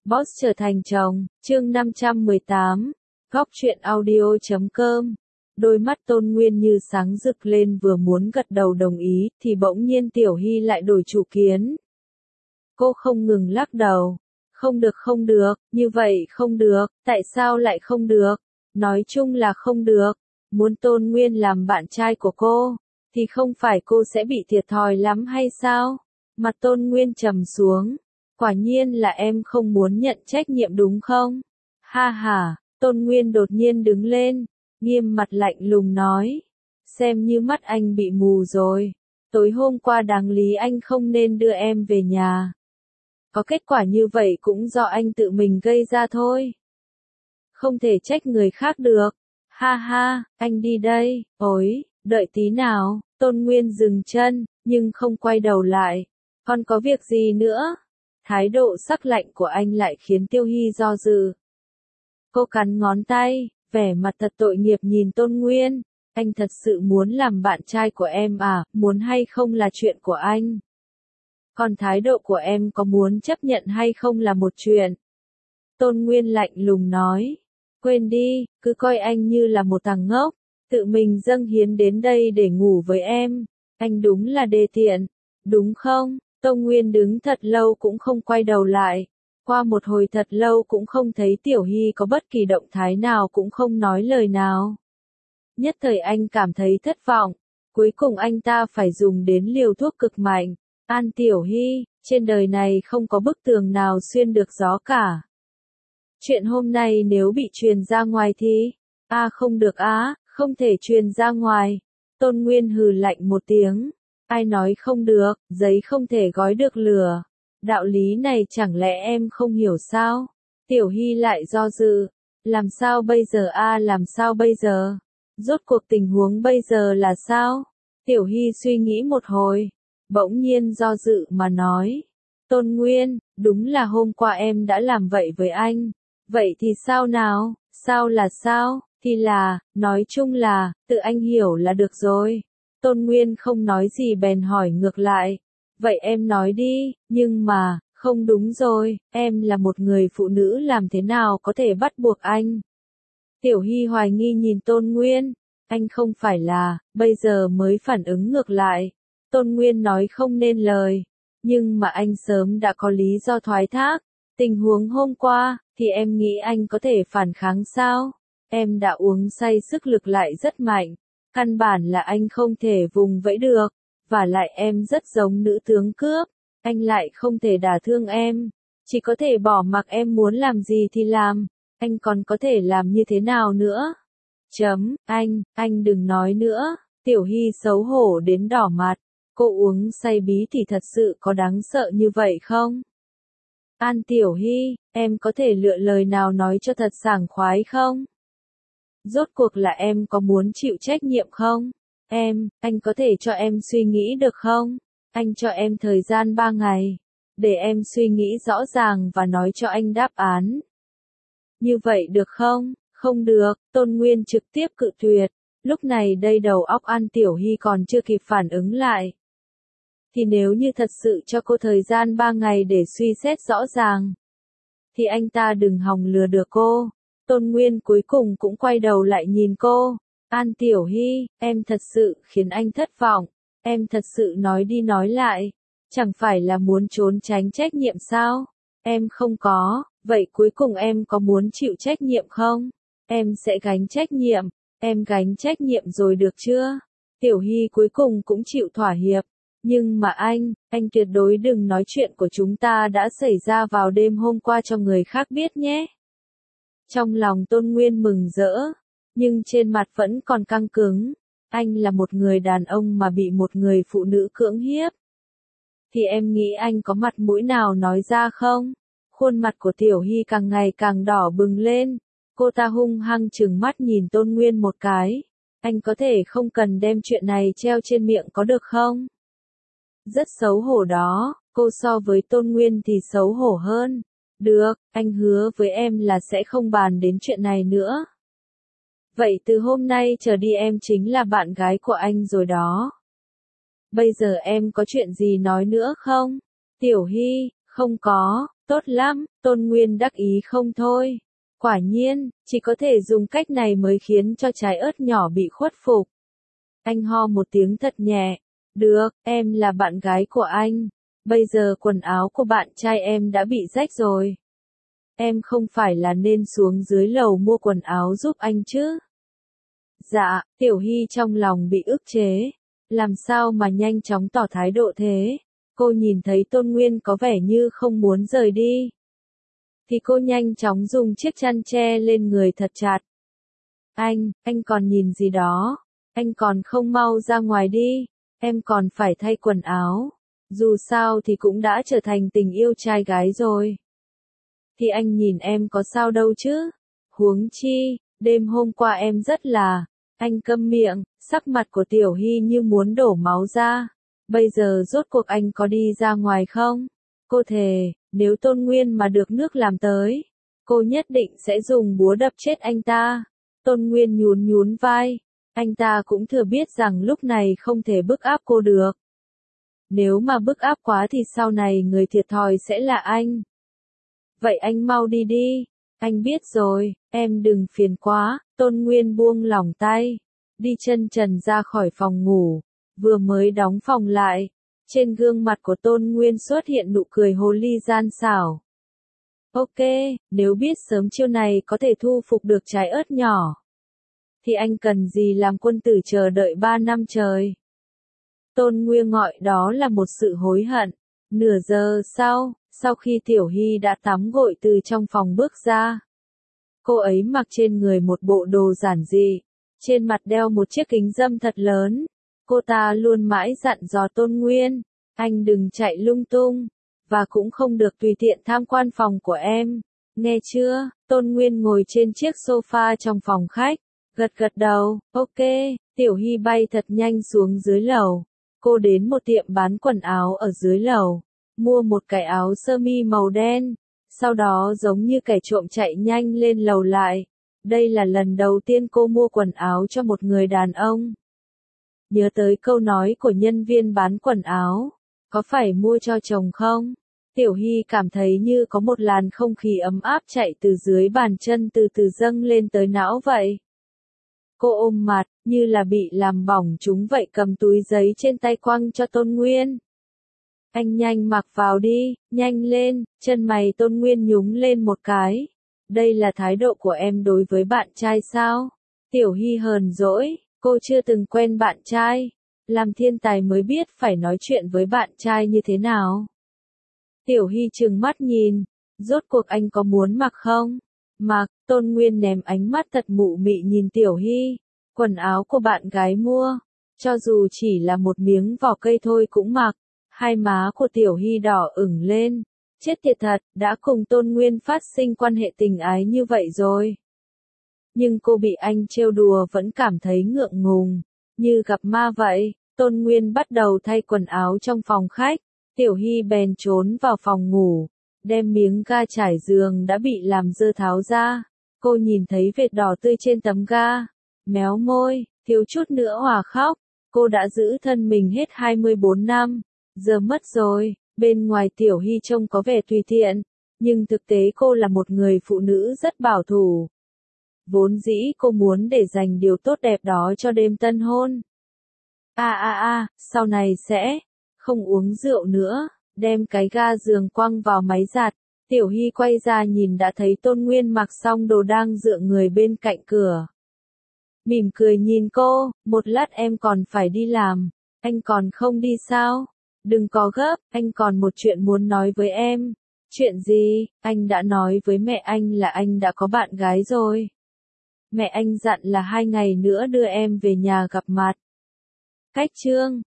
Boss trở thành chồng, chương 518, góc truyện audio.com. Đôi mắt Tôn Nguyên như sáng rực lên, vừa muốn gật đầu đồng ý, thì bỗng nhiên Tiểu Hy lại đổi chủ kiến. Cô không ngừng lắc đầu. Không được, như vậy không được, tại sao lại không được? Nói chung là không được. Muốn Tôn Nguyên làm bạn trai của cô, thì không phải cô sẽ bị thiệt thòi lắm hay sao? Mặt Tôn Nguyên trầm xuống. Quả nhiên là em không muốn nhận trách nhiệm đúng không? Ha ha, Tôn Nguyên đột nhiên đứng lên, nghiêm mặt lạnh lùng nói. Xem như mắt anh bị mù rồi. Tối hôm qua đáng lý anh không nên đưa em về nhà. Có kết quả như vậy cũng do anh tự mình gây ra thôi. Không thể trách người khác được. Ha ha, anh đi đây. Ôi, đợi tí nào. Tôn Nguyên dừng chân, nhưng không quay đầu lại. Còn có việc gì nữa? Thái độ sắc lạnh của anh lại khiến Tiêu Hy do dự. Cô cắn ngón tay, vẻ mặt thật tội nghiệp nhìn Tôn Nguyên. Anh thật sự muốn làm bạn trai của em à? Muốn hay không là chuyện của anh. Còn thái độ của em có muốn chấp nhận hay không là một chuyện. Tôn Nguyên lạnh lùng nói. Quên đi, cứ coi anh như là một thằng ngốc. Tự mình dâng hiến đến đây để ngủ với em. Anh đúng là đê tiện. Đúng không? Tôn Nguyên đứng thật lâu cũng không quay đầu lại. Qua một hồi thật lâu cũng không thấy Tiểu Hy có bất kỳ động thái nào, cũng không nói lời nào. Nhất thời anh cảm thấy thất vọng. Cuối cùng anh ta phải dùng đến liều thuốc cực mạnh. An Tiểu Hy, trên đời này không có bức tường nào xuyên được gió cả. Chuyện hôm nay nếu bị truyền ra ngoài thì... không được không thể truyền ra ngoài. Tôn Nguyên hừ lạnh một tiếng. Ai nói không được, giấy không thể gói được lửa. Đạo lý này chẳng lẽ em không hiểu sao? Tiểu Hy lại do dự. Làm sao bây giờ làm sao bây giờ? Rốt cuộc tình huống bây giờ là sao? Tiểu Hy suy nghĩ một hồi. Bỗng nhiên do dự mà nói. Tôn Nguyên, đúng là hôm qua em đã làm vậy với anh. Vậy thì sao nào? Sao là sao? Thì là, nói chung là, tự anh hiểu là được rồi. Tôn Nguyên không nói gì bèn hỏi ngược lại. Vậy em nói đi, nhưng mà, không đúng rồi, em là một người phụ nữ, làm thế nào có thể bắt buộc anh? Tiểu Hy hoài nghi nhìn Tôn Nguyên. Anh không phải là, bây giờ mới phản ứng ngược lại. Tôn Nguyên nói không nên lời. Nhưng mà anh sớm đã có lý do thoái thác. Tình huống hôm qua, thì em nghĩ anh có thể phản kháng sao? Em đã uống say, sức lực lại rất mạnh. Căn bản là anh không thể vùng vẫy được. Và lại em rất giống nữ tướng cướp. Anh lại không thể đả thương em. Chỉ có thể bỏ mặc em muốn làm gì thì làm. Anh còn có thể làm như thế nào nữa? Anh đừng nói nữa. Tiểu Hy xấu hổ đến đỏ mặt. Cô uống say bí thì thật sự có đáng sợ như vậy không? An Tiểu Hy, em có thể lựa lời nào nói cho thật sảng khoái không? Rốt cuộc là em có muốn chịu trách nhiệm không? Anh có thể cho em suy nghĩ được không? Anh cho em thời gian 3 ngày. Để em suy nghĩ rõ ràng và nói cho anh đáp án. Như vậy được không? Không được, Tôn Nguyên trực tiếp cự tuyệt. Lúc này đây đầu óc An Tiểu Hy còn chưa kịp phản ứng lại. Thì nếu như thật sự cho cô thời gian 3 ngày để suy xét rõ ràng, thì anh ta đừng hòng lừa được cô. Tôn Nguyên cuối cùng cũng quay đầu lại nhìn cô. An Tiểu Hy, em thật sự khiến anh thất vọng. Em thật sự nói đi nói lại. Chẳng phải là muốn trốn tránh trách nhiệm sao? Em không có. Vậy cuối cùng em có muốn chịu trách nhiệm không? Em sẽ gánh trách nhiệm. Em gánh trách nhiệm rồi được chưa? Tiểu Hy cuối cùng cũng chịu thỏa hiệp. Nhưng mà anh tuyệt đối đừng nói chuyện của chúng ta đã xảy ra vào đêm hôm qua cho người khác biết nhé. Trong lòng Tôn Nguyên mừng rỡ, nhưng trên mặt vẫn còn căng cứng. Anh là một người đàn ông mà bị một người phụ nữ cưỡng hiếp. Thì em nghĩ anh có mặt mũi nào nói ra không? Khuôn mặt của Tiểu Hy càng ngày càng đỏ bừng lên. Cô ta hung hăng trừng mắt nhìn Tôn Nguyên một cái. Anh có thể không cần đem chuyện này treo trên miệng có được không? Rất xấu hổ đó, cô so với Tôn Nguyên thì xấu hổ hơn. Được, anh hứa với em là sẽ không bàn đến chuyện này nữa. Vậy từ hôm nay trở đi em chính là bạn gái của anh rồi đó. Bây giờ em có chuyện gì nói nữa không? Tiểu Hy, không có, Tốt lắm, Tôn Nguyên đắc ý không thôi. Quả nhiên, chỉ có thể dùng cách này mới khiến cho trái ớt nhỏ bị khuất phục. Anh ho một tiếng thật nhẹ. Được, em là bạn gái của anh. Bây giờ quần áo của bạn trai em đã bị rách rồi. Em không phải là nên xuống dưới lầu mua quần áo giúp anh chứ? Dạ, Tiểu Hy trong lòng bị ức chế. Làm sao mà nhanh chóng tỏ thái độ thế? Cô nhìn thấy Tôn Nguyên có vẻ như không muốn rời đi. Thì cô nhanh chóng dùng chiếc chăn che lên người thật chặt. Anh còn nhìn gì đó? Anh còn không mau ra ngoài đi. Em còn phải thay quần áo. Dù sao thì cũng đã trở thành tình yêu trai gái rồi. Thì anh nhìn em có sao đâu chứ? Huống chi, đêm hôm qua em rất là... Anh câm miệng, sắc mặt của Tiểu Hy như muốn đổ máu ra. Bây giờ rốt cuộc anh có đi ra ngoài không? Cô thề, nếu Tôn Nguyên mà được nước làm tới, cô nhất định sẽ dùng búa đập chết anh ta. Tôn Nguyên nhún nhún vai, anh ta cũng thừa biết rằng lúc này không thể bức áp cô được. Nếu mà bức áp quá thì sau này người thiệt thòi sẽ là anh. Vậy anh mau đi đi. Anh biết rồi, em đừng phiền quá. Tôn Nguyên buông lỏng tay, đi chân trần ra khỏi phòng ngủ, vừa mới đóng phòng lại. Trên gương mặt của Tôn Nguyên xuất hiện nụ cười hồ ly gian xảo. Ok, nếu biết sớm chiêu này có thể thu phục được trái ớt nhỏ, thì anh cần gì làm quân tử chờ đợi 3 năm trời. Tôn Nguyên gọi đó là một sự hối hận. Nửa giờ sau khi Tiểu Hy đã tắm gội từ trong phòng bước ra, cô ấy mặc trên người một bộ đồ giản dị, trên mặt đeo một chiếc kính râm thật lớn. Cô ta luôn mãi dặn dò Tôn Nguyên, anh đừng chạy lung tung, và cũng không được tùy tiện tham quan phòng của em. Nghe chưa? Tôn Nguyên ngồi trên chiếc sofa trong phòng khách, gật gật đầu, ok. Tiểu Hy bay thật nhanh xuống dưới lầu. Cô đến một tiệm bán quần áo ở dưới lầu, mua một cái áo sơ mi màu đen. Sau đó giống như kẻ trộm chạy nhanh lên lầu lại. Đây là lần đầu tiên cô mua quần áo cho một người đàn ông. Nhớ tới câu nói của nhân viên bán quần áo, có phải mua cho chồng không? Tiểu Hy cảm thấy như có một làn không khí ấm áp chạy từ dưới bàn chân từ từ dâng lên tới não vậy. Cô ôm mặt, như là bị làm bỏng chúng vậy, cầm túi giấy trên tay quăng cho Tôn Nguyên. Anh nhanh mặc vào đi, nhanh lên. Chân mày Tôn Nguyên nhúng lên một cái. Đây là thái độ của em đối với bạn trai sao? Tiểu Hy hờn dỗi, cô chưa từng quen bạn trai. Làm thiên tài mới biết phải nói chuyện với bạn trai như thế nào. Tiểu Hy trừng mắt nhìn, rốt cuộc anh có muốn mặc không? Mặc. Tôn Nguyên ném ánh mắt thật mụ mị nhìn Tiểu Hy. Quần áo của bạn gái mua, cho dù chỉ là một miếng vỏ cây thôi cũng mặc. Hai má của Tiểu Hy đỏ ửng lên. Chết tiệt thật, đã cùng Tôn Nguyên phát sinh quan hệ tình ái như vậy rồi. Nhưng cô bị anh trêu đùa vẫn cảm thấy ngượng ngùng, như gặp ma vậy. Tôn Nguyên bắt đầu thay quần áo trong phòng khách. Tiểu Hy bèn trốn vào phòng ngủ, đem miếng ga trải giường đã bị làm dơ tháo ra. Cô nhìn thấy vệt đỏ tươi trên tấm ga, méo môi, thiếu chút nữa hòa khóc. Cô đã giữ thân mình hết 24 năm, giờ mất rồi. Bên ngoài Tiểu Hy trông có vẻ tùy tiện, nhưng thực tế cô là một người phụ nữ rất bảo thủ. Vốn dĩ cô muốn để dành điều tốt đẹp đó cho đêm tân hôn. Sau này sẽ không uống rượu nữa, đem cái ga giường quăng vào máy giặt. Tiểu Hy quay ra nhìn đã thấy Tôn Nguyên mặc xong đồ đang dựa người bên cạnh cửa. Mỉm cười nhìn cô, một lát em còn phải đi làm, anh còn không đi sao? Đừng có gấp, anh còn một chuyện muốn nói với em. Chuyện gì? Anh đã nói với mẹ anh là anh đã có bạn gái rồi. Mẹ anh dặn là 2 ngày nữa đưa em về nhà gặp mặt. Cách chương